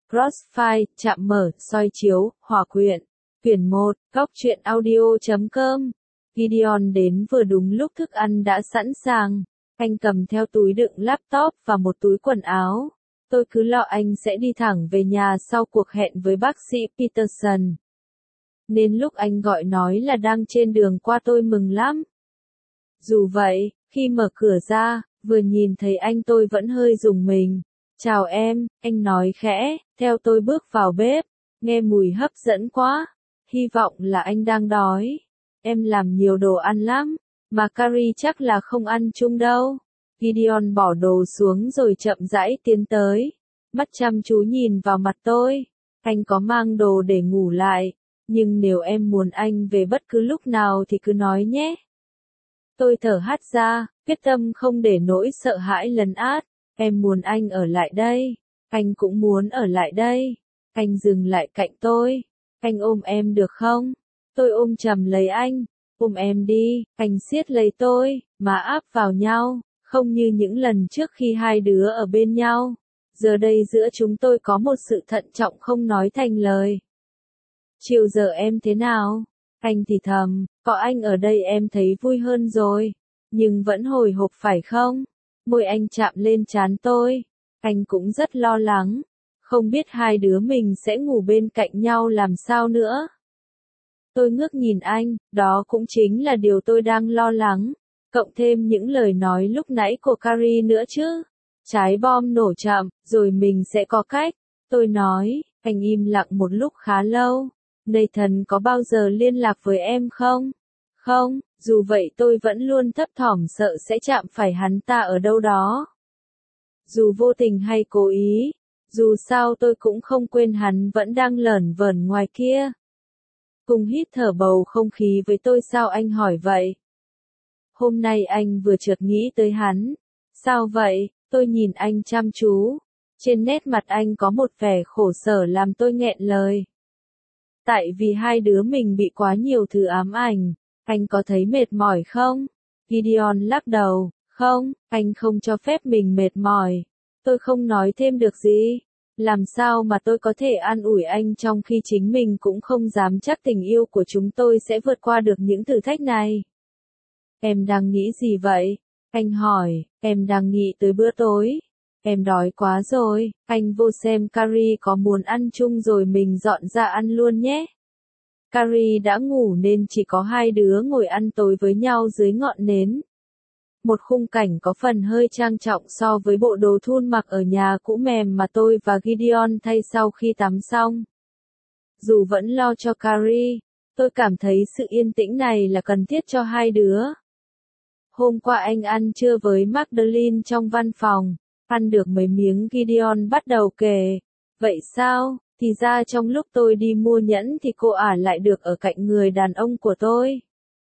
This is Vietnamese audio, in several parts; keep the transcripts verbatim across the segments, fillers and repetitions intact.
Crossfire, chạm mở, soi chiếu, hòa quyện. Quyển một, góc truyện audio chấm com. Gideon đến vừa đúng lúc thức ăn đã sẵn sàng. Anh cầm theo túi đựng laptop và một túi quần áo. Tôi cứ lo anh sẽ đi thẳng về nhà sau cuộc hẹn với bác sĩ Peterson. Nên lúc anh gọi nói là đang trên đường qua tôi mừng lắm. Dù vậy, khi mở cửa ra, vừa nhìn thấy anh tôi vẫn hơi rùng mình. Chào em, anh nói khẽ, theo tôi bước vào bếp. Nghe mùi hấp dẫn quá. Hy vọng là anh đang đói. Em làm nhiều đồ ăn lắm, mà Carrie chắc là không ăn chung đâu. Gideon bỏ đồ xuống rồi chậm rãi tiến tới. Mắt chăm chú nhìn vào mặt tôi. Anh có mang đồ để ngủ lại. Nhưng nếu em muốn anh về bất cứ lúc nào thì cứ nói nhé. Tôi thở hắt ra, quyết tâm không để nỗi sợ hãi lấn át. Em muốn anh ở lại đây. Anh cũng muốn ở lại đây. Anh dừng lại cạnh tôi. Anh ôm em được không? Tôi ôm chầm lấy anh. Ôm em đi. Anh siết lấy tôi, mà áp vào nhau. Không như những lần trước khi hai đứa ở bên nhau. Giờ đây giữa chúng tôi có một sự thận trọng không nói thành lời. Chiều giờ em thế nào? Anh thì thầm, có anh ở đây em thấy vui hơn rồi. Nhưng vẫn hồi hộp phải không? Môi anh chạm lên trán tôi. Anh cũng rất lo lắng. Không biết hai đứa mình sẽ ngủ bên cạnh nhau làm sao nữa. Tôi ngước nhìn anh, đó cũng chính là điều tôi đang lo lắng. Cộng thêm những lời nói lúc nãy của Carrie nữa chứ. Trái bom nổ chậm, rồi mình sẽ có cách. Tôi nói, anh im lặng một lúc khá lâu. Nathan có bao giờ liên lạc với em không? Không, dù vậy tôi vẫn luôn thấp thỏm sợ sẽ chạm phải hắn ta ở đâu đó. Dù vô tình hay cố ý, dù sao tôi cũng không quên hắn vẫn đang lởn vởn ngoài kia. Cùng hít thở bầu không khí với tôi sao anh hỏi vậy? Hôm nay anh vừa chợt nghĩ tới hắn. Sao vậy? Tôi nhìn anh chăm chú. Trên nét mặt anh có một vẻ khổ sở làm tôi nghẹn lời. Tại vì hai đứa mình bị quá nhiều thứ ám ảnh. Anh có thấy mệt mỏi không? Gideon lắc đầu. Không, anh không cho phép mình mệt mỏi. Tôi không nói thêm được gì. Làm sao mà tôi có thể an ủi anh trong khi chính mình cũng không dám chắc tình yêu của chúng tôi sẽ vượt qua được những thử thách này. Em đang nghĩ gì vậy? Anh hỏi, em đang nghĩ tới bữa tối. Em đói quá rồi, anh vô xem Carrie có muốn ăn chung rồi mình dọn ra ăn luôn nhé. Carrie đã ngủ nên chỉ có hai đứa ngồi ăn tối với nhau dưới ngọn nến. Một khung cảnh có phần hơi trang trọng so với bộ đồ thun mặc ở nhà cũ mềm mà tôi và Gideon thay sau khi tắm xong. Dù vẫn lo cho Carrie, tôi cảm thấy sự yên tĩnh này là cần thiết cho hai đứa. Hôm qua anh ăn trưa với Magdalene trong văn phòng, ăn được mấy miếng Gideon bắt đầu kể. Vậy sao, thì ra trong lúc tôi đi mua nhẫn thì cô ả lại được ở cạnh người đàn ông của tôi.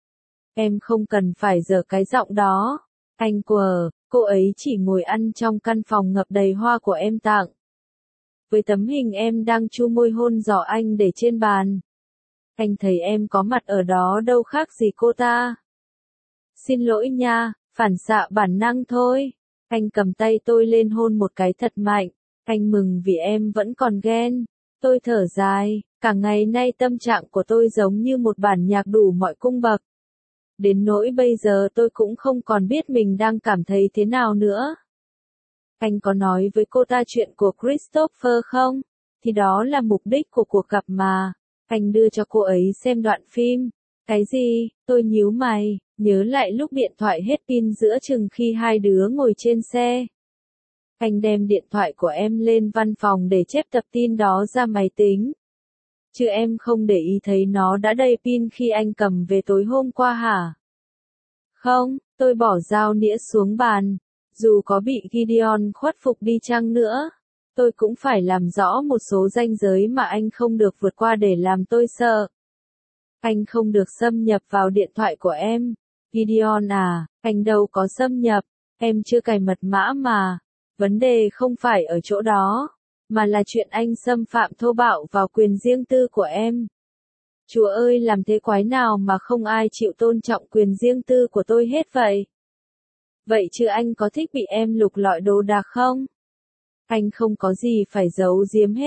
Em không cần phải giở cái giọng đó. Anh quờ, cô ấy chỉ ngồi ăn trong căn phòng ngập đầy hoa của em tặng. Với tấm hình em đang chu môi hôn giỏ anh để trên bàn. Anh thấy em có mặt ở đó đâu khác gì cô ta. Xin lỗi nha, phản xạ bản năng thôi. Anh cầm tay tôi lên hôn một cái thật mạnh. Anh mừng vì em vẫn còn ghen. Tôi thở dài, cả ngày nay tâm trạng của tôi giống như một bản nhạc đủ mọi cung bậc. Đến nỗi bây giờ tôi cũng không còn biết mình đang cảm thấy thế nào nữa. Anh có nói với cô ta chuyện của Christopher không? Thì đó là mục đích của cuộc gặp mà. Anh đưa cho cô ấy xem đoạn phim. Cái gì? Tôi nhíu mày, nhớ lại lúc điện thoại hết pin giữa chừng khi hai đứa ngồi trên xe. Anh đem điện thoại của em lên văn phòng để chép tập tin đó ra máy tính. Chứ em không để ý thấy nó đã đầy pin khi anh cầm về tối hôm qua hả? Không, tôi bỏ dao nĩa xuống bàn. Dù có bị Gideon khuất phục đi chăng nữa, tôi cũng phải làm rõ một số ranh giới mà anh không được vượt qua để làm tôi sợ. Anh không được xâm nhập vào điện thoại của em. Gideon à, anh đâu có xâm nhập, em chưa cài mật mã mà. Vấn đề không phải ở chỗ đó, mà là chuyện anh xâm phạm thô bạo vào quyền riêng tư của em. Chúa ơi, làm thế quái nào mà không ai chịu tôn trọng quyền riêng tư của tôi hết vậy? Vậy chứ anh có thích bị em lục lọi đồ đạc không? Anh không có gì phải giấu giếm hết.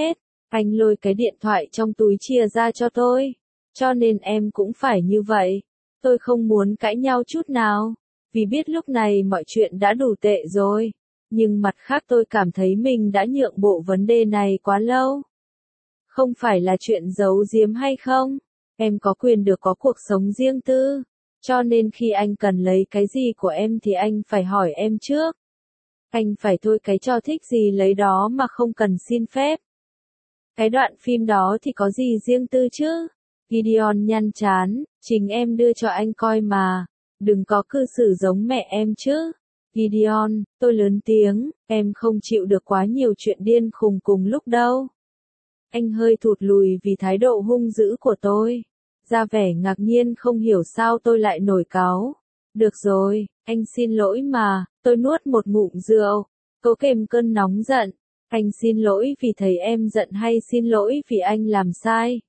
Anh lôi cái điện thoại trong túi chia ra cho tôi. Cho nên em cũng phải như vậy. Tôi không muốn cãi nhau chút nào. Vì biết lúc này mọi chuyện đã đủ tệ rồi. Nhưng mặt khác tôi cảm thấy mình đã nhượng bộ vấn đề này quá lâu. Không phải là chuyện giấu giếm hay không? Em có quyền được có cuộc sống riêng tư. Cho nên khi anh cần lấy cái gì của em thì anh phải hỏi em trước. Anh phải thôi cái trò thích gì lấy đó mà không cần xin phép. Cái đoạn phim đó thì có gì riêng tư chứ? Gideon nhăn chán, chính em đưa cho anh coi mà. Đừng có cư xử giống mẹ em chứ. Gideon, tôi lớn tiếng, em không chịu được quá nhiều chuyện điên khùng cùng lúc đâu. Anh hơi thụt lùi vì thái độ hung dữ của tôi. Ra vẻ ngạc nhiên không hiểu sao tôi lại nổi cáu. Được rồi, anh xin lỗi mà, tôi nuốt một ngụm rượu, cố kềm cơn nóng giận. Anh xin lỗi vì thấy em giận hay xin lỗi vì anh làm sai?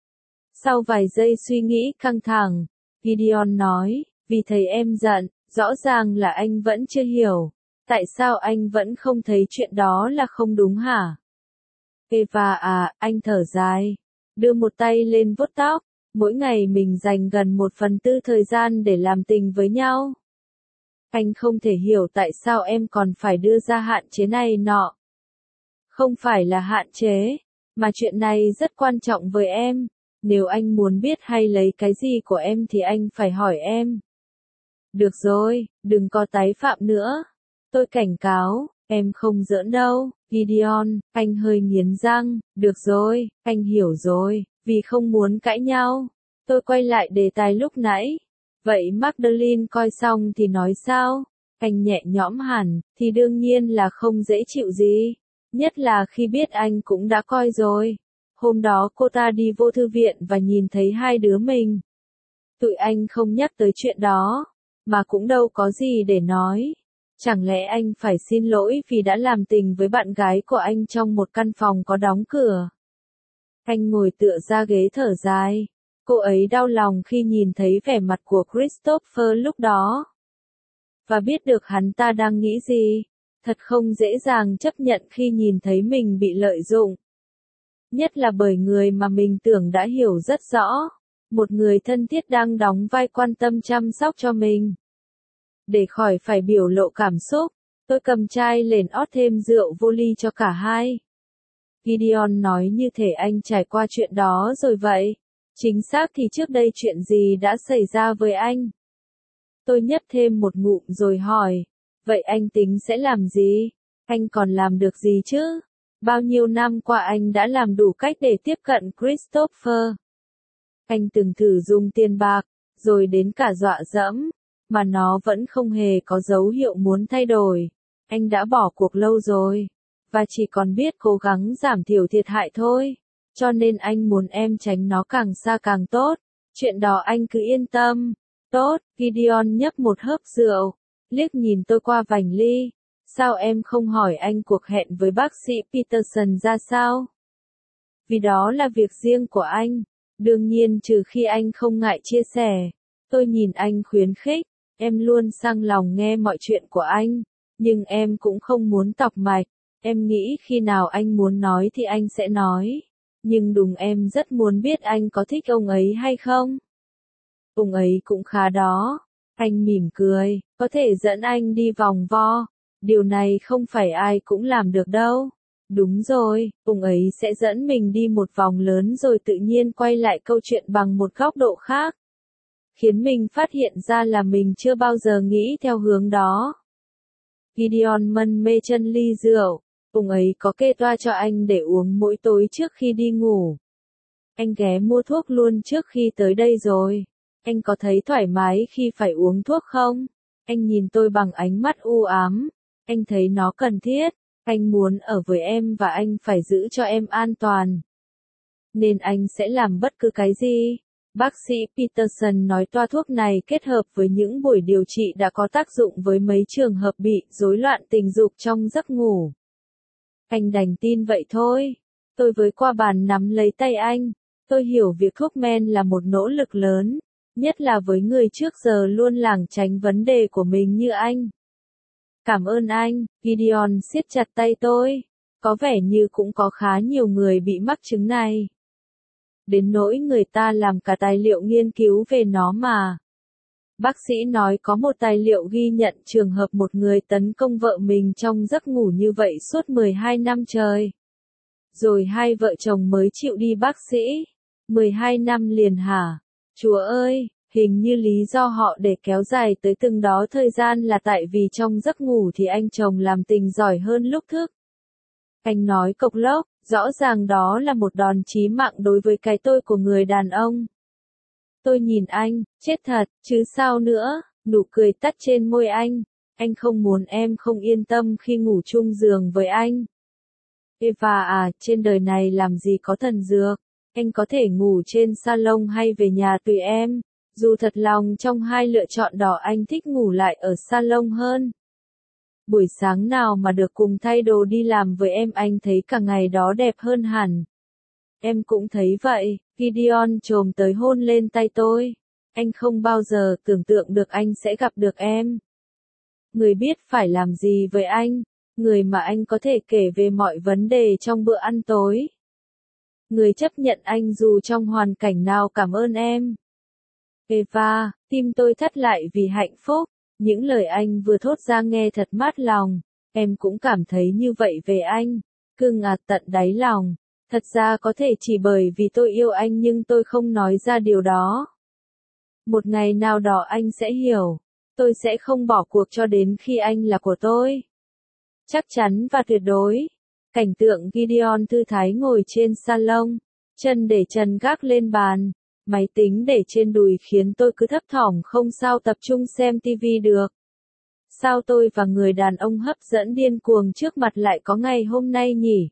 Sau vài giây suy nghĩ căng thẳng, Gideon nói, vì thấy em giận, rõ ràng là anh vẫn chưa hiểu. Tại sao anh vẫn không thấy chuyện đó là không đúng hả? Eva à, anh thở dài, đưa một tay lên vuốt tóc. Mỗi ngày mình dành gần một phần tư thời gian để làm tình với nhau. Anh không thể hiểu tại sao em còn phải đưa ra hạn chế này nọ. Không phải là hạn chế, mà chuyện này rất quan trọng với em. Nếu anh muốn biết hay lấy cái gì của em thì anh phải hỏi em. Được rồi, đừng có tái phạm nữa. Tôi cảnh cáo, em không giỡn đâu. Gideon, anh hơi nghiến răng, được rồi, anh hiểu rồi. Vì không muốn cãi nhau, tôi quay lại đề tài lúc nãy. Vậy Magdalene coi xong thì nói sao? Anh nhẹ nhõm hẳn, thì đương nhiên là không dễ chịu gì. Nhất là khi biết anh cũng đã coi rồi. Hôm đó cô ta đi vô thư viện và nhìn thấy hai đứa mình. Tụi anh không nhắc tới chuyện đó, mà cũng đâu có gì để nói. Chẳng lẽ anh phải xin lỗi vì đã làm tình với bạn gái của anh trong một căn phòng có đóng cửa? Anh ngồi tựa ra ghế thở dài. Cô ấy đau lòng khi nhìn thấy vẻ mặt của Christopher lúc đó. Và biết được hắn ta đang nghĩ gì. Thật không dễ dàng chấp nhận khi nhìn thấy mình bị lợi dụng. Nhất là bởi người mà mình tưởng đã hiểu rất rõ. Một người thân thiết đang đóng vai quan tâm chăm sóc cho mình. Để khỏi phải biểu lộ cảm xúc, tôi cầm chai lên ót thêm rượu vô ly cho cả hai. Gideon nói như thể anh trải qua chuyện đó rồi vậy. Chính xác thì trước đây chuyện gì đã xảy ra với anh? Tôi nhấp thêm một ngụm rồi hỏi. Vậy anh tính sẽ làm gì? Anh còn làm được gì chứ? Bao nhiêu năm qua anh đã làm đủ cách để tiếp cận Christopher. Anh từng thử dùng tiền bạc, rồi đến cả dọa dẫm, mà nó vẫn không hề có dấu hiệu muốn thay đổi. Anh đã bỏ cuộc lâu rồi, và chỉ còn biết cố gắng giảm thiểu thiệt hại thôi. Cho nên anh muốn em tránh nó càng xa càng tốt. Chuyện đó anh cứ yên tâm. Tốt, Gideon nhấp một hớp rượu, liếc nhìn tôi qua vành ly. Sao em không hỏi anh cuộc hẹn với bác sĩ Peterson ra sao? Vì đó là việc riêng của anh. Đương nhiên trừ khi anh không ngại chia sẻ. Tôi nhìn anh khuyến khích. Em luôn sang lòng nghe mọi chuyện của anh. Nhưng em cũng không muốn tọc mạch. Em nghĩ khi nào anh muốn nói thì anh sẽ nói. Nhưng đúng em rất muốn biết anh có thích ông ấy hay không? Ông ấy cũng khá đó. Anh mỉm cười, có thể dẫn anh đi vòng vo. Điều này không phải ai cũng làm được đâu. Đúng rồi, ông ấy sẽ dẫn mình đi một vòng lớn rồi tự nhiên quay lại câu chuyện bằng một góc độ khác. Khiến mình phát hiện ra là mình chưa bao giờ nghĩ theo hướng đó. Gideon mân mê chân ly rượu. Ông ấy có kê toa cho anh để uống mỗi tối trước khi đi ngủ. Anh ghé mua thuốc luôn trước khi tới đây rồi. Anh có thấy thoải mái khi phải uống thuốc không? Anh nhìn tôi bằng ánh mắt u ám. Anh thấy nó cần thiết. Anh muốn ở với em và anh phải giữ cho em an toàn. Nên anh sẽ làm bất cứ cái gì. Bác sĩ Peterson nói toa thuốc này kết hợp với những buổi điều trị đã có tác dụng với mấy trường hợp bị rối loạn tình dục trong giấc ngủ. Anh đành tin vậy thôi. Tôi với qua bàn nắm lấy tay anh. Tôi hiểu việc thuốc men là một nỗ lực lớn. Nhất là với người trước giờ luôn lảng tránh vấn đề của mình như anh. Cảm ơn anh, Gideon siết chặt tay tôi. Có vẻ như cũng có khá nhiều người bị mắc chứng này. Đến nỗi người ta làm cả tài liệu nghiên cứu về nó mà. Bác sĩ nói có một tài liệu ghi nhận trường hợp một người tấn công vợ mình trong giấc ngủ như vậy suốt mười hai năm trời. Rồi hai vợ chồng mới chịu đi bác sĩ. mười hai năm liền hả? Chúa ơi, hình như lý do họ để kéo dài tới từng đó thời gian là tại vì trong giấc ngủ thì anh chồng làm tình giỏi hơn lúc thức. Anh nói cộc lốc, rõ ràng đó là một đòn chí mạng đối với cái tôi của người đàn ông. Tôi nhìn anh, chết thật, chứ sao nữa, nụ cười tắt trên môi anh. Anh không muốn em không yên tâm khi ngủ chung giường với anh. Eva à, trên đời này làm gì có thần dược. Anh có thể ngủ trên salon hay về nhà tùy em. Dù thật lòng trong hai lựa chọn đó anh thích ngủ lại ở salon hơn. Buổi sáng nào mà được cùng thay đồ đi làm với em anh thấy cả ngày đó đẹp hơn hẳn. Em cũng thấy vậy, Gideon chồm tới hôn lên tay tôi. Anh không bao giờ tưởng tượng được anh sẽ gặp được em. Người biết phải làm gì với anh. Người mà anh có thể kể về mọi vấn đề trong bữa ăn tối. Người chấp nhận anh dù trong hoàn cảnh nào. Cảm ơn em. Eva, tim tôi thắt lại vì hạnh phúc. Những lời anh vừa thốt ra nghe thật mát lòng. Em cũng cảm thấy như vậy về anh. Cưng ạt tận đáy lòng. Thật ra có thể chỉ bởi vì tôi yêu anh nhưng tôi không nói ra điều đó. Một ngày nào đó anh sẽ hiểu. Tôi sẽ không bỏ cuộc cho đến khi anh là của tôi. Chắc chắn và tuyệt đối. Cảnh tượng Gideon thư thái ngồi trên salon. Chân để trần gác lên bàn. Máy tính để trên đùi khiến tôi cứ thấp thỏm không sao tập trung xem tivi được. Sao tôi và người đàn ông hấp dẫn điên cuồng trước mặt lại có ngày hôm nay nhỉ?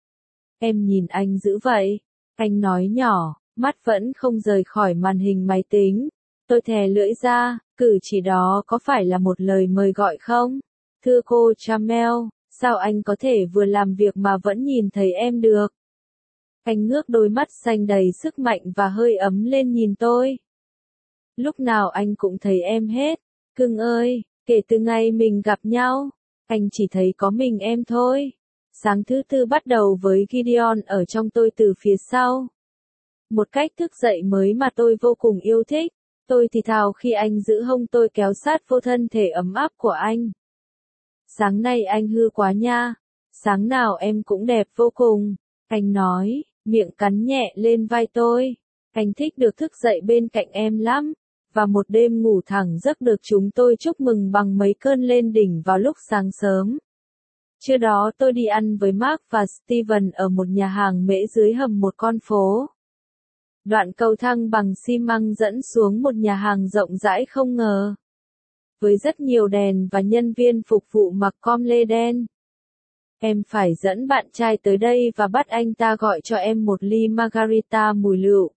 Em nhìn anh dữ vậy. Anh nói nhỏ, mắt vẫn không rời khỏi màn hình máy tính. Tôi thè lưỡi ra, cử chỉ đó có phải là một lời mời gọi không? Thưa cô Chamel, sao anh có thể vừa làm việc mà vẫn nhìn thấy em được? Anh ngước đôi mắt xanh đầy sức mạnh và hơi ấm lên nhìn tôi. Lúc nào anh cũng thấy em hết. Cưng ơi, kể từ ngày mình gặp nhau, anh chỉ thấy có mình em thôi. Sáng thứ tư bắt đầu với Gideon ở trong tôi từ phía sau. Một cách thức dậy mới mà tôi vô cùng yêu thích. Tôi thì thào khi anh giữ hông tôi kéo sát vô thân thể ấm áp của anh. Sáng nay anh hư quá nha. Sáng nào em cũng đẹp vô cùng. Anh nói, miệng cắn nhẹ lên vai tôi. Anh thích được thức dậy bên cạnh em lắm. Và một đêm ngủ thẳng giấc được chúng tôi chúc mừng bằng mấy cơn lên đỉnh vào lúc sáng sớm. Trưa đó tôi đi ăn với Mark và Steven ở một nhà hàng mễ dưới hầm một con phố. Đoạn cầu thang bằng xi măng dẫn xuống một nhà hàng rộng rãi không ngờ. Với rất nhiều đèn và nhân viên phục vụ mặc com lê đen. Em phải dẫn bạn trai tới đây và bắt anh ta gọi cho em một ly margarita mùi lựu.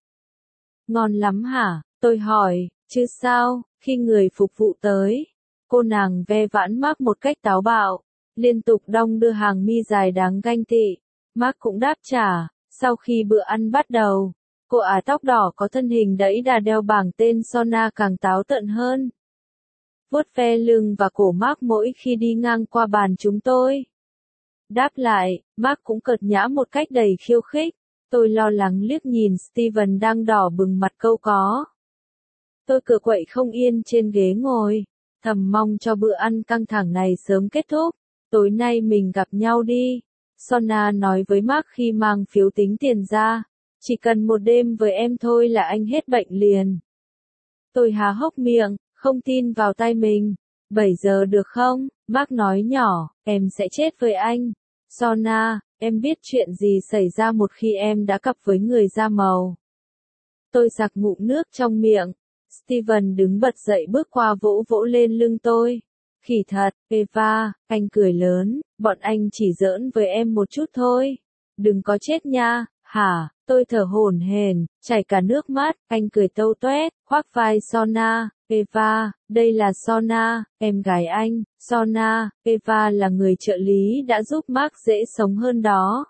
Ngon lắm hả? Tôi hỏi, chứ sao, khi người phục vụ tới. Cô nàng ve vãn Mark một cách táo bạo. Liên tục đong đưa hàng mi dài đáng ganh tị. Mark cũng đáp trả, sau khi bữa ăn bắt đầu. Cô ả tóc đỏ có thân hình đẫy đà đeo bảng tên Sona càng táo tợn hơn. Vuốt ve lưng và cổ Mark mỗi khi đi ngang qua bàn chúng tôi. Đáp lại, Mark cũng cợt nhã một cách đầy khiêu khích. Tôi lo lắng liếc nhìn Steven đang đỏ bừng mặt câu có. Tôi cựa quậy không yên trên ghế ngồi. Thầm mong cho bữa ăn căng thẳng này sớm kết thúc. Tối nay mình gặp nhau đi. Sona nói với Mark khi mang phiếu tính tiền ra. Chỉ cần một đêm với em thôi là anh hết bệnh liền. Tôi há hốc miệng, không tin vào tai mình. bảy giờ được không? Mark nói nhỏ, em sẽ chết với anh. Sona, em biết chuyện gì xảy ra một khi em đã cặp với người da màu. Tôi sặc ngụm nước trong miệng. Steven đứng bật dậy bước qua vỗ vỗ lên lưng tôi. Khỉ thật, Eva, anh cười lớn, bọn anh chỉ giỡn với em một chút thôi. Đừng có chết nha, hả? Tôi thở hổn hển, chảy cả nước mắt, anh cười tâu toét, khoác vai Sona. Eva, đây là Sona, em gái anh. Sona, Eva là người trợ lý đã giúp Mark dễ sống hơn đó.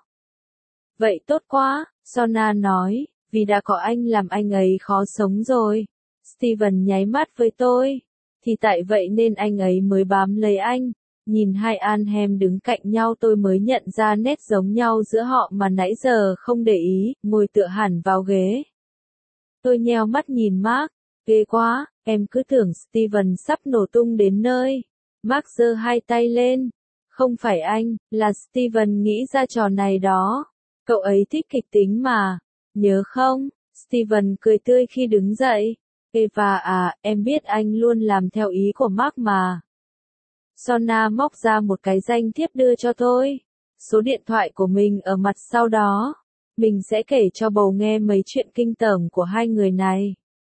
Vậy tốt quá, Sona nói, vì đã có anh làm anh ấy khó sống rồi. Steven nháy mắt với tôi. Thì tại vậy nên anh ấy mới bám lấy anh. Nhìn hai Anhem đứng cạnh nhau tôi mới nhận ra nét giống nhau giữa họ mà nãy giờ không để ý, ngồi tựa hẳn vào ghế. Tôi nheo mắt nhìn Mark, ghê quá, em cứ tưởng Steven sắp nổ tung đến nơi. Mark giơ hai tay lên. Không phải anh, là Steven nghĩ ra trò này đó. Cậu ấy thích kịch tính mà. Nhớ không? Steven cười tươi khi đứng dậy. Eva à, em biết anh luôn làm theo ý của Mark mà. Sona móc ra một cái danh thiếp đưa cho tôi. Số điện thoại của mình ở mặt sau đó. Mình sẽ kể cho bầu nghe mấy chuyện kinh tởm của hai người này.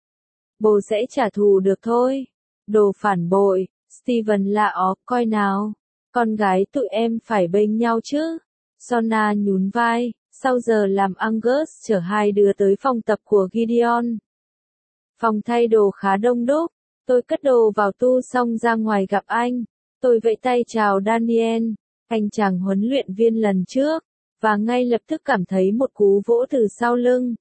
Bồ sẽ trả thù được thôi. Đồ phản bội, Steven lạ ó, coi nào. Con gái tụi em phải bênh nhau chứ. Sona nhún vai, sau giờ làm Angus chở hai đứa tới phòng tập của Gideon. Phòng thay đồ khá đông đúc. Tôi cất đồ vào tu xong ra ngoài gặp anh. Tôi vẫy tay chào Daniel, anh chàng huấn luyện viên lần trước, và ngay lập tức cảm thấy một cú vỗ từ sau lưng.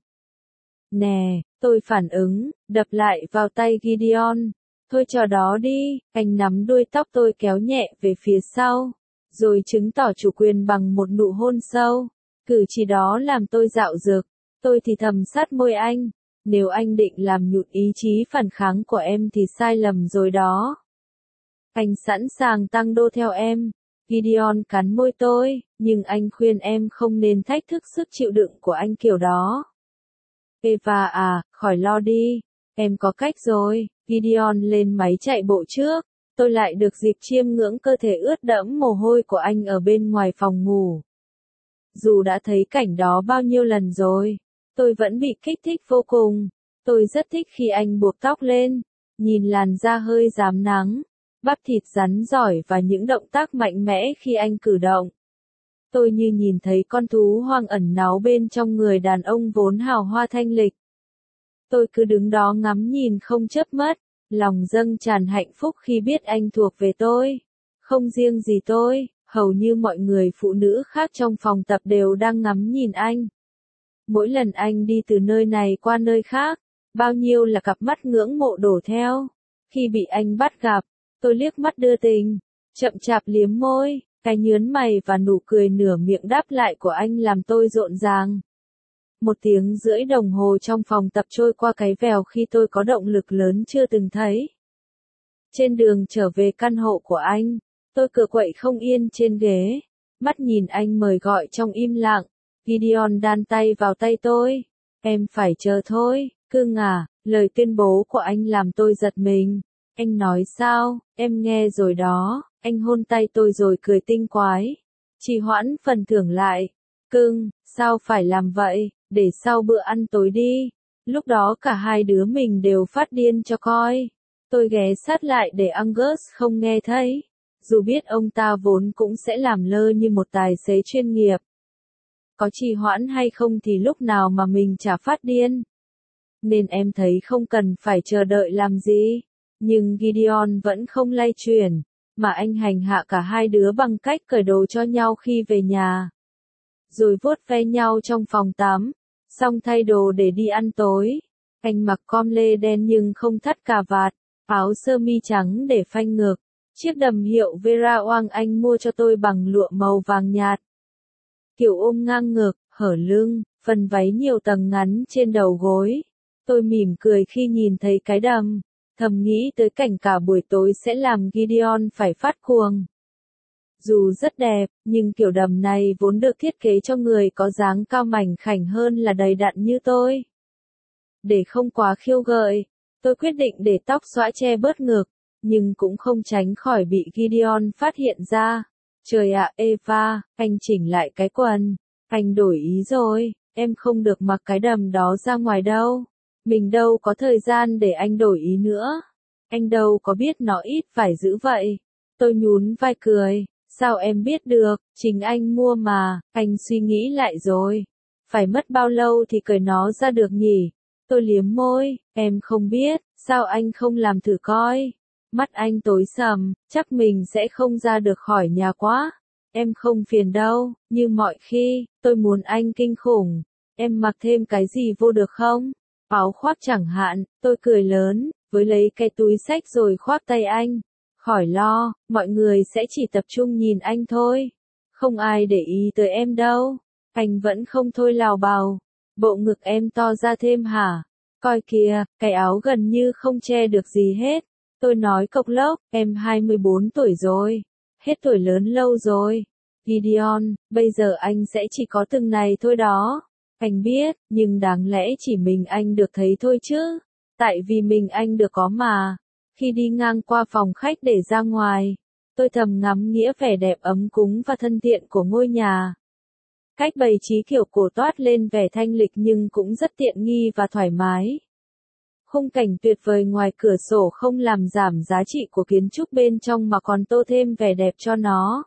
Nè, tôi phản ứng, đập lại vào tay Gideon. Thôi trò đó đi, anh nắm đuôi tóc tôi kéo nhẹ về phía sau, rồi chứng tỏ chủ quyền bằng một nụ hôn sâu. Cử chỉ đó làm tôi dạo dực, tôi thì thầm sát môi anh. Nếu anh định làm nhụt ý chí phản kháng của em thì sai lầm rồi đó. Anh sẵn sàng tăng đô theo em. Gideon cắn môi tôi, nhưng anh khuyên em không nên thách thức sức chịu đựng của anh kiểu đó. Eva à, khỏi lo đi. Em có cách rồi. Gideon lên máy chạy bộ trước. Tôi lại được dịp chiêm ngưỡng cơ thể ướt đẫm mồ hôi của anh ở bên ngoài phòng ngủ. Dù đã thấy cảnh đó bao nhiêu lần rồi, tôi vẫn bị kích thích vô cùng. Tôi rất thích khi anh buộc tóc lên, nhìn làn da hơi rám nắng, bắp thịt rắn giỏi và những động tác mạnh mẽ khi anh cử động. Tôi như nhìn thấy con thú hoang ẩn náu bên trong người đàn ông vốn hào hoa thanh lịch. Tôi cứ đứng đó ngắm nhìn không chớp mắt, lòng dâng tràn hạnh phúc khi biết anh thuộc về tôi. Không riêng gì tôi, hầu như mọi người phụ nữ khác trong phòng tập đều đang ngắm nhìn anh. Mỗi lần anh đi từ nơi này qua nơi khác, bao nhiêu là cặp mắt ngưỡng mộ đổ theo. Khi bị anh bắt gặp, tôi liếc mắt đưa tình, chậm chạp liếm môi, cái nhướn mày và nụ cười nửa miệng đáp lại của anh làm tôi rộn ràng. Một tiếng rưỡi đồng hồ trong phòng tập trôi qua cái vèo khi tôi có động lực lớn chưa từng thấy. Trên đường trở về căn hộ của anh, tôi cựa quậy không yên trên ghế, mắt nhìn anh mời gọi trong im lặng. Gideon đan tay vào tay tôi. Em phải chờ thôi, cưng à, lời tuyên bố của anh làm tôi giật mình. Anh nói sao, em nghe rồi đó, anh hôn tay tôi rồi cười tinh quái. Trì hoãn phần thưởng lại. Cưng, sao phải làm vậy, để sau bữa ăn tối đi. Lúc đó cả hai đứa mình đều phát điên cho coi. Tôi ghé sát lại để Angus không nghe thấy. Dù biết ông ta vốn cũng sẽ làm lơ như một tài xế chuyên nghiệp. Có trì hoãn hay không thì lúc nào mà mình chả phát điên. Nên em thấy không cần phải chờ đợi làm gì. Nhưng Gideon vẫn không lay chuyển, mà anh hành hạ cả hai đứa bằng cách cởi đồ cho nhau khi về nhà. Rồi vuốt ve nhau trong phòng tắm, xong thay đồ để đi ăn tối. Anh mặc com lê đen nhưng không thắt cà vạt, áo sơ mi trắng để phanh ngực. Chiếc đầm hiệu Vera Wang anh mua cho tôi bằng lụa màu vàng nhạt. Kiểu ôm ngang ngực, hở lưng, phần váy nhiều tầng ngắn trên đầu gối. Tôi mỉm cười khi nhìn thấy cái đầm, thầm nghĩ tới cảnh cả buổi tối sẽ làm Gideon phải phát cuồng. Dù rất đẹp, nhưng kiểu đầm này vốn được thiết kế cho người có dáng cao mảnh khảnh hơn là đầy đặn như tôi. Để không quá khiêu gợi, tôi quyết định để tóc xõa che bớt ngực, nhưng cũng không tránh khỏi bị Gideon phát hiện ra. Trời ạ, Eva, anh chỉnh lại cái quần. Anh đổi ý rồi, em không được mặc cái đầm đó ra ngoài đâu. Mình đâu có thời gian để anh đổi ý nữa. Anh đâu có biết nó ít phải giữ vậy. Tôi nhún vai cười. Sao em biết được, chính anh mua mà, anh suy nghĩ lại rồi. Phải mất bao lâu thì cởi nó ra được nhỉ? Tôi liếm môi, em không biết, sao anh không làm thử coi? Mắt anh tối sầm, chắc mình sẽ không ra được khỏi nhà quá. Em không phiền đâu, như mọi khi, tôi muốn anh kinh khủng. Em mặc thêm cái gì vô được không? Áo khoác chẳng hạn, tôi cười lớn, với lấy cái túi xách rồi khoác tay anh. Khỏi lo, mọi người sẽ chỉ tập trung nhìn anh thôi. Không ai để ý tới em đâu. Anh vẫn không thôi lào bào. Bộ ngực em to ra thêm hả? Coi kìa, cái áo gần như không che được gì hết. Tôi nói cộc lốc, em hai mươi bốn tuổi rồi. Hết tuổi lớn lâu rồi. Gideon, bây giờ anh sẽ chỉ có từng này thôi đó. Anh biết, nhưng đáng lẽ chỉ mình anh được thấy thôi chứ. Tại vì mình anh được có mà. Khi đi ngang qua phòng khách để ra ngoài, tôi thầm ngắm nghĩa vẻ đẹp ấm cúng và thân thiện của ngôi nhà. Cách bày trí kiểu cổ toát lên vẻ thanh lịch nhưng cũng rất tiện nghi và thoải mái. Khung cảnh tuyệt vời ngoài cửa sổ không làm giảm giá trị của kiến trúc bên trong mà còn tô thêm vẻ đẹp cho nó.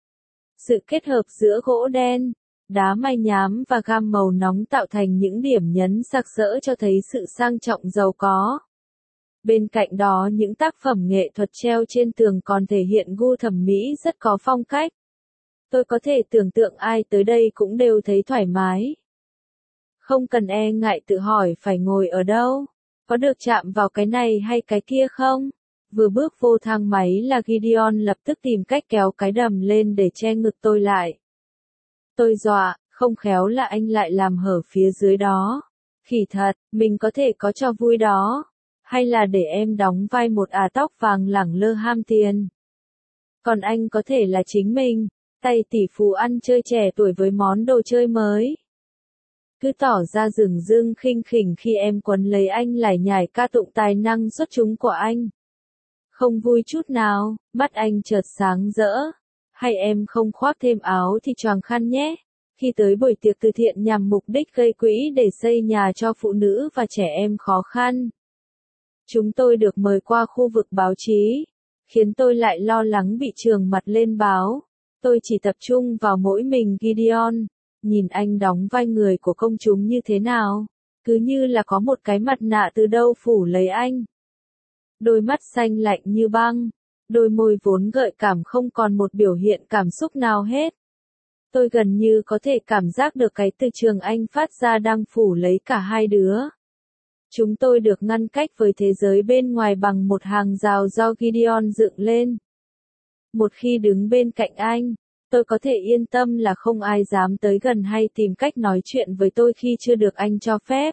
Sự kết hợp giữa gỗ đen, đá mài nhám và gam màu nóng tạo thành những điểm nhấn sặc sỡ cho thấy sự sang trọng giàu có. Bên cạnh đó những tác phẩm nghệ thuật treo trên tường còn thể hiện gu thẩm mỹ rất có phong cách. Tôi có thể tưởng tượng ai tới đây cũng đều thấy thoải mái. Không cần e ngại tự hỏi phải ngồi ở đâu, có được chạm vào cái này hay cái kia không? Vừa bước vô thang máy là Gideon lập tức tìm cách kéo cái đầm lên để che ngực tôi lại. Tôi dọa, không khéo là anh lại làm hở phía dưới đó. Khỉ thật, mình có thể có trò vui đó. Hay là để em đóng vai một ả tóc vàng lẳng lơ ham tiền. Còn anh có thể là chính mình, tay tỷ phú ăn chơi trẻ tuổi với món đồ chơi mới. Cứ tỏ ra rừng rưng khinh khỉnh khi em quấn lấy anh lải nhải ca tụng tài năng xuất chúng của anh. Không vui chút nào, mắt anh chợt sáng rỡ. Hay em không khoác thêm áo thì choàng khăn nhé. Khi tới buổi tiệc từ thiện nhằm mục đích gây quỹ để xây nhà cho phụ nữ và trẻ em khó khăn. Chúng tôi được mời qua khu vực báo chí, khiến tôi lại lo lắng bị trường mặt lên báo. Tôi chỉ tập trung vào mỗi mình Gideon, nhìn anh đóng vai người của công chúng như thế nào, cứ như là có một cái mặt nạ từ đâu phủ lấy anh. Đôi mắt xanh lạnh như băng, đôi môi vốn gợi cảm không còn một biểu hiện cảm xúc nào hết. Tôi gần như có thể cảm giác được cái từ trường anh phát ra đang phủ lấy cả hai đứa. Chúng tôi được ngăn cách với thế giới bên ngoài bằng một hàng rào do Gideon dựng lên. Một khi đứng bên cạnh anh, tôi có thể yên tâm là không ai dám tới gần hay tìm cách nói chuyện với tôi khi chưa được anh cho phép.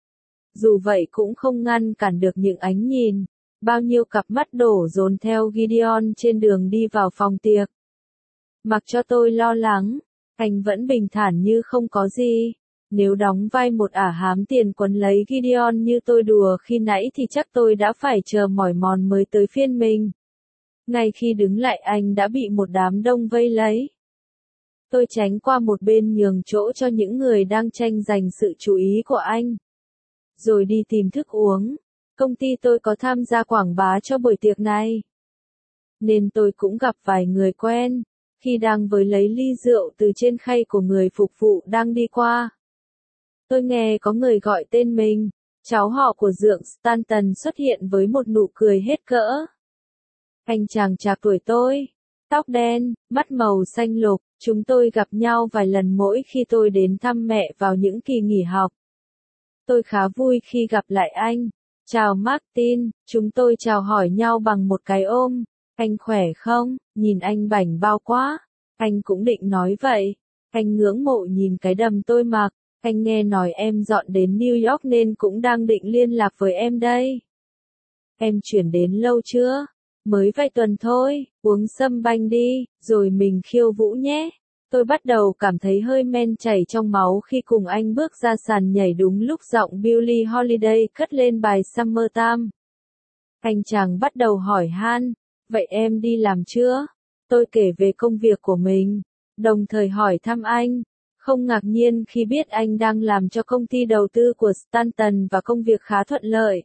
Dù vậy cũng không ngăn cản được những ánh nhìn, bao nhiêu cặp mắt đổ dồn theo Gideon trên đường đi vào phòng tiệc. Mặc cho tôi lo lắng, anh vẫn bình thản như không có gì. Nếu đóng vai một ả hám tiền quấn lấy Gideon như tôi đùa khi nãy thì chắc tôi đã phải chờ mỏi mòn mới tới phiên mình. Ngay khi đứng lại anh đã bị một đám đông vây lấy. Tôi tránh qua một bên nhường chỗ cho những người đang tranh giành sự chú ý của anh. Rồi đi tìm thức uống. Công ty tôi có tham gia quảng bá cho buổi tiệc này. Nên tôi cũng gặp vài người quen. Khi đang với lấy ly rượu từ trên khay của người phục vụ đang đi qua. Tôi nghe có người gọi tên mình, cháu họ của dượng Stanton xuất hiện với một nụ cười hết cỡ. Anh chàng trạc tuổi tôi, tóc đen, mắt màu xanh lục, chúng tôi gặp nhau vài lần mỗi khi tôi đến thăm mẹ vào những kỳ nghỉ học. Tôi khá vui khi gặp lại anh. Chào Martin, chúng tôi chào hỏi nhau bằng một cái ôm. Anh khỏe không? Nhìn anh bảnh bao quá. Anh cũng định nói vậy. Anh ngưỡng mộ nhìn cái đầm tôi mặc. Anh nghe nói em dọn đến New York nên cũng đang định liên lạc với em đây. Em chuyển đến lâu chưa? Mới vài tuần thôi, uống sâm banh đi, rồi mình khiêu vũ nhé. Tôi bắt đầu cảm thấy hơi men chảy trong máu khi cùng anh bước ra sàn nhảy đúng lúc giọng Billie Holiday cất lên bài Summertime. Anh chàng bắt đầu hỏi han, vậy em đi làm chưa? Tôi kể về công việc của mình, đồng thời hỏi thăm anh. Không ngạc nhiên khi biết anh đang làm cho công ty đầu tư của Stanton và công việc khá thuận lợi.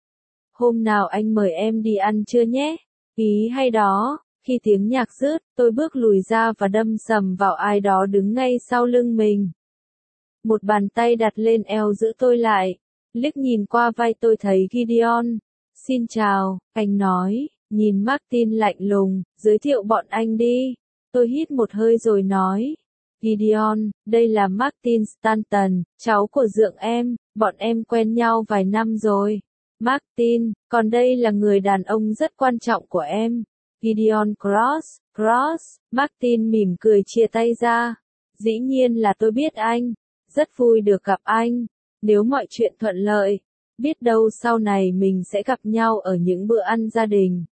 Hôm nào anh mời em đi ăn trưa nhé. Ý hay đó. Khi tiếng nhạc dứt, tôi bước lùi ra và đâm sầm vào ai đó đứng ngay sau lưng mình. Một bàn tay đặt lên eo giữ tôi lại. Liếc nhìn qua vai tôi thấy Gideon. Xin chào, anh nói, nhìn Martin lạnh lùng, giới thiệu bọn anh đi. Tôi hít một hơi rồi nói. Gideon, đây là Martin Stanton, cháu của dượng em, bọn em quen nhau vài năm rồi. Martin, còn đây là người đàn ông rất quan trọng của em. Gideon Cross, Cross, Martin mỉm cười chia tay ra. Dĩ nhiên là tôi biết anh. Rất vui được gặp anh. Nếu mọi chuyện thuận lợi, biết đâu sau này mình sẽ gặp nhau ở những bữa ăn gia đình.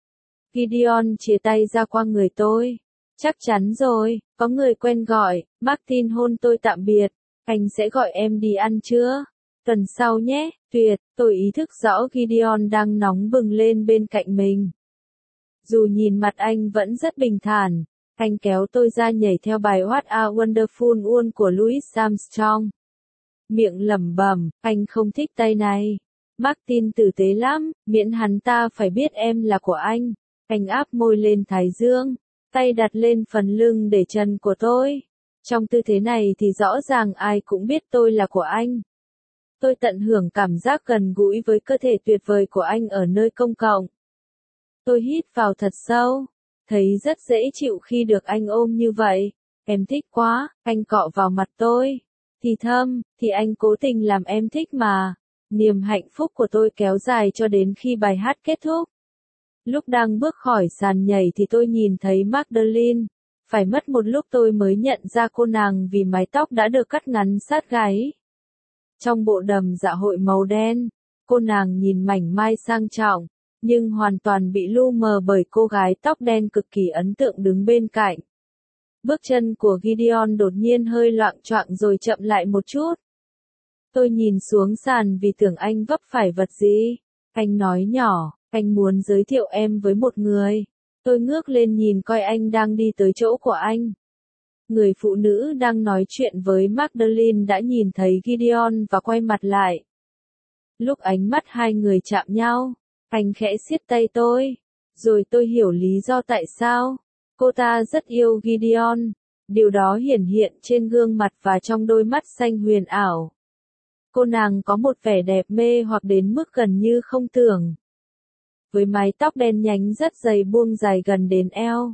Gideon chia tay ra qua người tôi. Chắc chắn rồi, có người quen gọi, Martin hôn tôi tạm biệt. Anh sẽ gọi em đi ăn trưa. Tuần sau nhé, tuyệt, tôi ý thức rõ Gideon đang nóng bừng lên bên cạnh mình. Dù nhìn mặt anh vẫn rất bình thản, anh kéo tôi ra nhảy theo bài What a Wonderful World của Louis Armstrong. Miệng lẩm bẩm, anh không thích tay này. Martin tử tế lắm, miễn hắn ta phải biết em là của anh. Anh áp môi lên thái dương, tay đặt lên phần lưng để chân của tôi. Trong tư thế này thì rõ ràng ai cũng biết tôi là của anh. Tôi tận hưởng cảm giác gần gũi với cơ thể tuyệt vời của anh ở nơi công cộng. Tôi hít vào thật sâu, thấy rất dễ chịu khi được anh ôm như vậy. Em thích quá, anh cọ vào mặt tôi. Thì thơm, thì anh cố tình làm em thích mà. Niềm hạnh phúc của tôi kéo dài cho đến khi bài hát kết thúc. Lúc đang bước khỏi sàn nhảy thì tôi nhìn thấy Magdalene. Phải mất một lúc tôi mới nhận ra cô nàng vì mái tóc đã được cắt ngắn sát gáy. Trong bộ đầm dạ hội màu đen, cô nàng nhìn mảnh mai sang trọng, nhưng hoàn toàn bị lu mờ bởi cô gái tóc đen cực kỳ ấn tượng đứng bên cạnh. Bước chân của Gideon đột nhiên hơi loạng choạng rồi chậm lại một chút. Tôi nhìn xuống sàn vì tưởng anh vấp phải vật gì. Anh nói nhỏ, anh muốn giới thiệu em với một người. Tôi ngước lên nhìn coi anh đang đi tới chỗ của anh. Người phụ nữ đang nói chuyện với Magdalene đã nhìn thấy Gideon và quay mặt lại. Lúc ánh mắt hai người chạm nhau, anh khẽ siết tay tôi. Rồi tôi hiểu lý do tại sao. Cô ta rất yêu Gideon. Điều đó hiển hiện trên gương mặt và trong đôi mắt xanh huyền ảo. Cô nàng có một vẻ đẹp mê hoặc đến mức gần như không tưởng. Với mái tóc đen nhánh rất dày buông dài gần đến eo.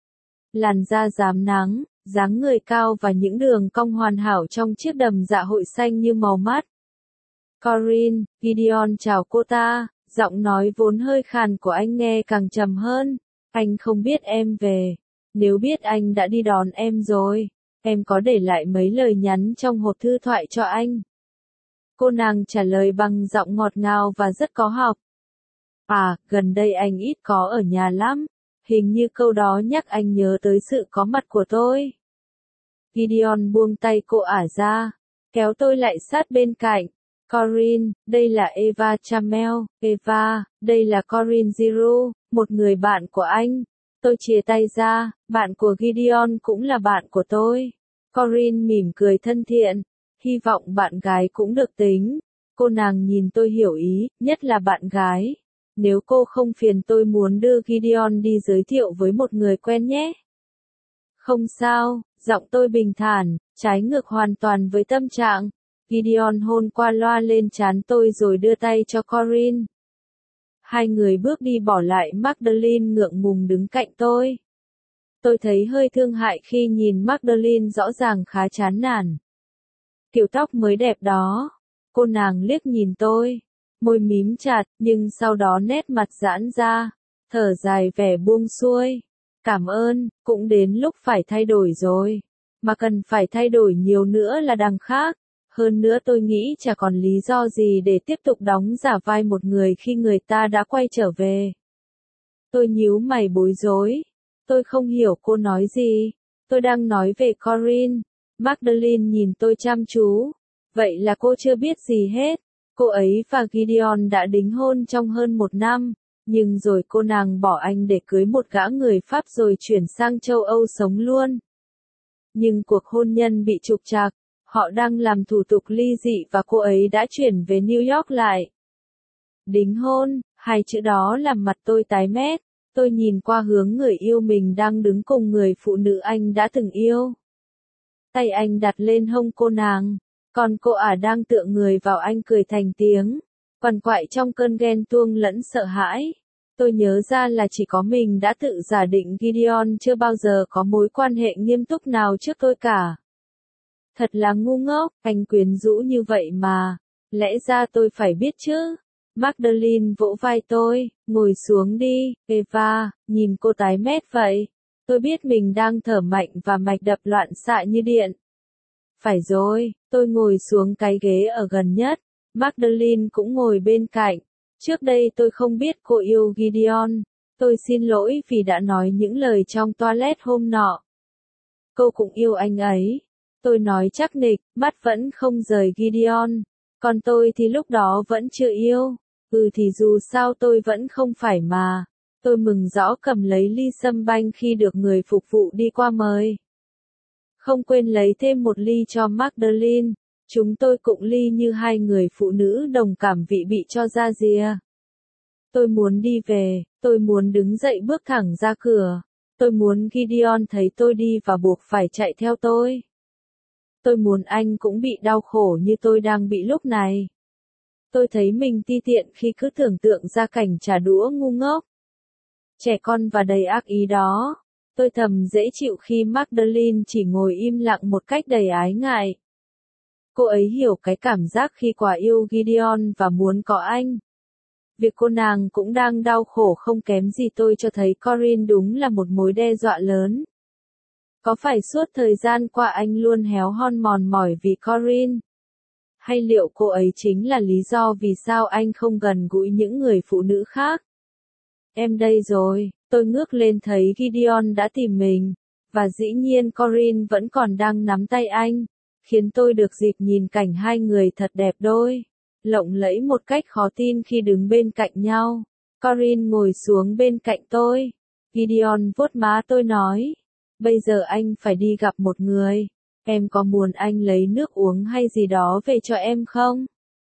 Làn da rám nắng, dáng người cao và những đường cong hoàn hảo trong chiếc đầm dạ hội xanh như màu mắt. Corinne, Gideon chào cô ta, giọng nói vốn hơi khàn của anh nghe càng trầm hơn. Anh không biết em về. Nếu biết anh đã đi đón em rồi, em có để lại mấy lời nhắn trong hộp thư thoại cho anh. Cô nàng trả lời bằng giọng ngọt ngào và rất có học. À, gần đây anh ít có ở nhà lắm. Hình như câu đó nhắc anh nhớ tới sự có mặt của tôi. Gideon buông tay cô ả ra, kéo tôi lại sát bên cạnh. Corinne, đây là Eva Chamel. Eva, đây là Corinne Giroux, một người bạn của anh. Tôi chia tay ra, bạn của Gideon cũng là bạn của tôi. Corinne mỉm cười thân thiện. Hy vọng bạn gái cũng được tính. Cô nàng nhìn tôi hiểu ý, nhất là bạn gái. Nếu cô không phiền tôi muốn đưa Gideon đi giới thiệu với một người quen nhé. Không sao, giọng tôi bình thản, trái ngược hoàn toàn với tâm trạng. Gideon hôn qua loa lên trán tôi rồi đưa tay cho Corinne. Hai người bước đi bỏ lại Magdalene ngượng ngùng đứng cạnh tôi. Tôi thấy hơi thương hại khi nhìn Magdalene rõ ràng khá chán nản. Kiểu tóc mới đẹp đó. Cô nàng liếc nhìn tôi. Môi mím chặt, nhưng sau đó nét mặt giãn ra. Thở dài vẻ buông xuôi. Cảm ơn, cũng đến lúc phải thay đổi rồi. Mà cần phải thay đổi nhiều nữa là đằng khác. Hơn nữa tôi nghĩ chả còn lý do gì để tiếp tục đóng giả vai một người khi người ta đã quay trở về. Tôi nhíu mày bối rối. Tôi không hiểu cô nói gì. Tôi đang nói về Corinne. Magdalene nhìn tôi chăm chú. Vậy là cô chưa biết gì hết. Cô ấy và Gideon đã đính hôn trong hơn một năm. Nhưng rồi cô nàng bỏ anh để cưới một gã người Pháp rồi chuyển sang châu Âu sống luôn. Nhưng cuộc hôn nhân bị trục trặc. Họ đang làm thủ tục ly dị và cô ấy đã chuyển về New York lại. Đính hôn, hai chữ đó làm mặt tôi tái mét. Tôi nhìn qua hướng người yêu mình đang đứng cùng người phụ nữ anh đã từng yêu. Tay anh đặt lên hông cô nàng, còn cô ả đang tựa người vào anh cười thành tiếng, quằn quại trong cơn ghen tuông lẫn sợ hãi. Tôi nhớ ra là chỉ có mình đã tự giả định Gideon chưa bao giờ có mối quan hệ nghiêm túc nào trước tôi cả. Thật là ngu ngốc, anh quyến rũ như vậy mà. Lẽ ra tôi phải biết chứ. Magdalene vỗ vai tôi, ngồi xuống đi, Eva, nhìn cô tái mét vậy. Tôi biết mình đang thở mạnh và mạch đập loạn xạ như điện. Phải rồi, tôi ngồi xuống cái ghế ở gần nhất. Magdalene cũng ngồi bên cạnh. Trước đây tôi không biết cô yêu Gideon. Tôi xin lỗi vì đã nói những lời trong toilet hôm nọ. Cô cũng yêu anh ấy. Tôi nói chắc nịch, mắt vẫn không rời Gideon. Còn tôi thì lúc đó vẫn chưa yêu. Ừ thì dù sao tôi vẫn không phải mà. Tôi mừng rõ cầm lấy ly sâm banh khi được người phục vụ đi qua mời. Không quên lấy thêm một ly cho Magdalene. Chúng tôi cụng ly như hai người phụ nữ đồng cảm vị bị cho ra rìa. Tôi muốn đi về, tôi muốn đứng dậy bước thẳng ra cửa. Tôi muốn Gideon thấy tôi đi và buộc phải chạy theo tôi. Tôi muốn anh cũng bị đau khổ như tôi đang bị lúc này. Tôi thấy mình ti tiện khi cứ tưởng tượng ra cảnh trả đũa ngu ngốc. Trẻ con và đầy ác ý đó. Tôi thầm dễ chịu khi Magdalene chỉ ngồi im lặng một cách đầy ái ngại. Cô ấy hiểu cái cảm giác khi quả yêu Gideon và muốn có anh. Việc cô nàng cũng đang đau khổ không kém gì tôi cho thấy Corinne đúng là một mối đe dọa lớn. Có phải suốt thời gian qua anh luôn héo hon mòn mỏi vì Corinne? Hay liệu cô ấy chính là lý do vì sao anh không gần gũi những người phụ nữ khác? Em đây rồi, tôi ngước lên thấy Gideon đã tìm mình, và dĩ nhiên Corinne vẫn còn đang nắm tay anh, khiến tôi được dịp nhìn cảnh hai người thật đẹp đôi, lộng lẫy một cách khó tin khi đứng bên cạnh nhau. Corinne ngồi xuống bên cạnh tôi. Gideon vuốt má tôi nói, bây giờ anh phải đi gặp một người. Em có muốn anh lấy nước uống hay gì đó về cho em không?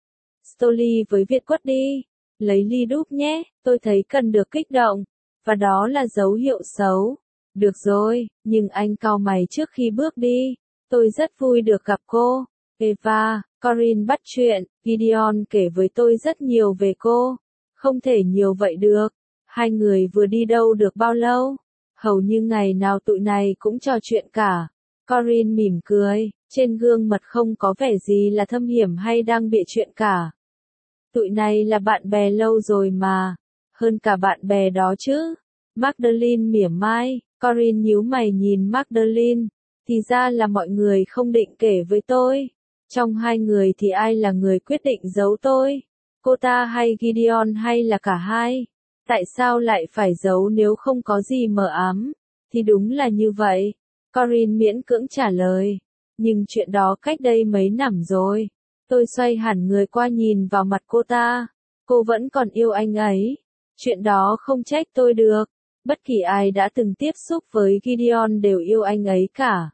Stoli với Việt quất đi. Lấy ly đúp nhé, tôi thấy cần được kích động. Và đó là dấu hiệu xấu. Được rồi, nhưng anh cau mày trước khi bước đi. Tôi rất vui được gặp cô. Eva, Corinne bắt chuyện, Gideon kể với tôi rất nhiều về cô. Không thể nhiều vậy được. Hai người vừa đi đâu được bao lâu? Hầu như ngày nào tụi này cũng trò chuyện cả. Corinne mỉm cười, trên gương mặt không có vẻ gì là thâm hiểm hay đang bịa chuyện cả. Tụi này là bạn bè lâu rồi mà, hơn cả bạn bè đó chứ. Magdalene mỉa mai, Corinne nhíu mày nhìn Magdalene, thì ra là mọi người không định kể với tôi. Trong hai người thì ai là người quyết định giấu tôi? Cô ta hay Gideon hay là cả hai? Tại sao lại phải giấu nếu không có gì mờ ám? Thì đúng là như vậy. Corinne miễn cưỡng trả lời. Nhưng chuyện đó cách đây mấy năm rồi. Tôi xoay hẳn người qua nhìn vào mặt cô ta. Cô vẫn còn yêu anh ấy. Chuyện đó không trách tôi được. Bất kỳ ai đã từng tiếp xúc với Gideon đều yêu anh ấy cả.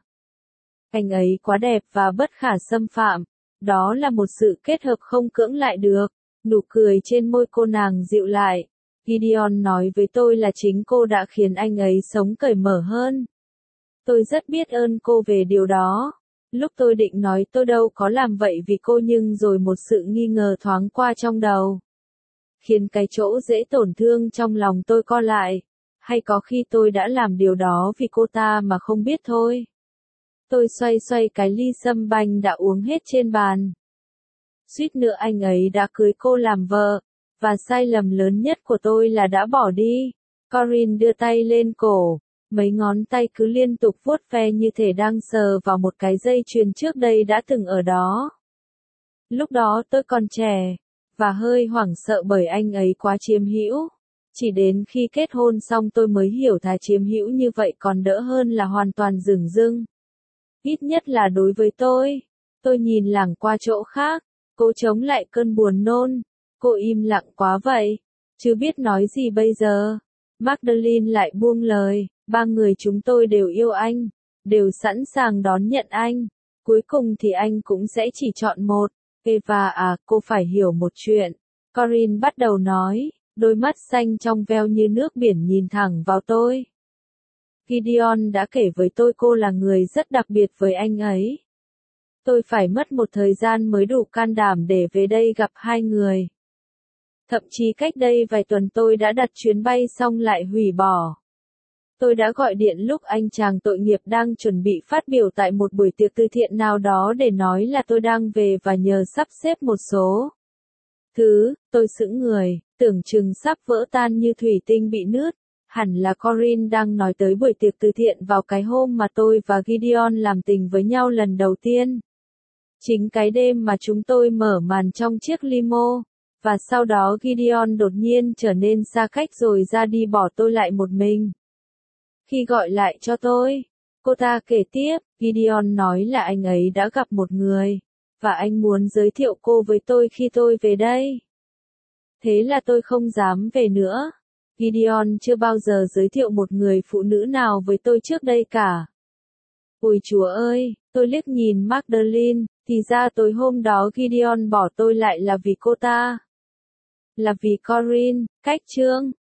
Anh ấy quá đẹp và bất khả xâm phạm. Đó là một sự kết hợp không cưỡng lại được. Nụ cười trên môi cô nàng dịu lại. Gideon nói với tôi là chính cô đã khiến anh ấy sống cởi mở hơn. Tôi rất biết ơn cô về điều đó. Lúc tôi định nói tôi đâu có làm vậy vì cô nhưng rồi một sự nghi ngờ thoáng qua trong đầu. Khiến cái chỗ dễ tổn thương trong lòng tôi co lại. Hay có khi tôi đã làm điều đó vì cô ta mà không biết thôi. Tôi xoay xoay cái ly sâm banh đã uống hết trên bàn. Suýt nữa anh ấy đã cưới cô làm vợ. Và sai lầm lớn nhất của tôi là đã bỏ đi. Corinne đưa tay lên cổ. Mấy ngón tay cứ liên tục vuốt ve như thể đang sờ vào một cái dây chuyền trước đây đã từng ở đó. Lúc đó tôi còn trẻ, và hơi hoảng sợ bởi anh ấy quá chiếm hữu. Chỉ đến khi kết hôn xong tôi mới hiểu thà chiếm hữu như vậy còn đỡ hơn là hoàn toàn dửng dưng. Ít nhất là đối với tôi. Tôi nhìn lảng qua chỗ khác, cố chống lại cơn buồn nôn. Cô im lặng quá vậy, chứ biết nói gì bây giờ. Magdalene lại buông lời, ba người chúng tôi đều yêu anh, đều sẵn sàng đón nhận anh. Cuối cùng thì anh cũng sẽ chỉ chọn một. Eva à, cô phải hiểu một chuyện. Corinne bắt đầu nói, đôi mắt xanh trong veo như nước biển nhìn thẳng vào tôi. Gideon đã kể với tôi cô là người rất đặc biệt với anh ấy. Tôi phải mất một thời gian mới đủ can đảm để về đây gặp hai người. Thậm chí cách đây vài tuần tôi đã đặt chuyến bay xong lại hủy bỏ. Tôi đã gọi điện lúc anh chàng tội nghiệp đang chuẩn bị phát biểu tại một buổi tiệc từ thiện nào đó để nói là tôi đang về và nhờ sắp xếp một số Thứ, tôi sững người, tưởng chừng sắp vỡ tan như thủy tinh bị nứt. Hẳn là Corinne đang nói tới buổi tiệc từ thiện vào cái hôm mà tôi và Gideon làm tình với nhau lần đầu tiên. Chính cái đêm mà chúng tôi mở màn trong chiếc limo, và sau đó Gideon đột nhiên trở nên xa cách rồi ra đi bỏ tôi lại một mình. Khi gọi lại cho tôi, cô ta kể tiếp, Gideon nói là anh ấy đã gặp một người, và anh muốn giới thiệu cô với tôi khi tôi về đây. Thế là tôi không dám về nữa. Gideon chưa bao giờ giới thiệu một người phụ nữ nào với tôi trước đây cả. Ôi Chúa ơi, tôi liếc nhìn Magdalene, thì ra tối hôm đó Gideon bỏ tôi lại là vì cô ta. Là vì Corinne, cách chương.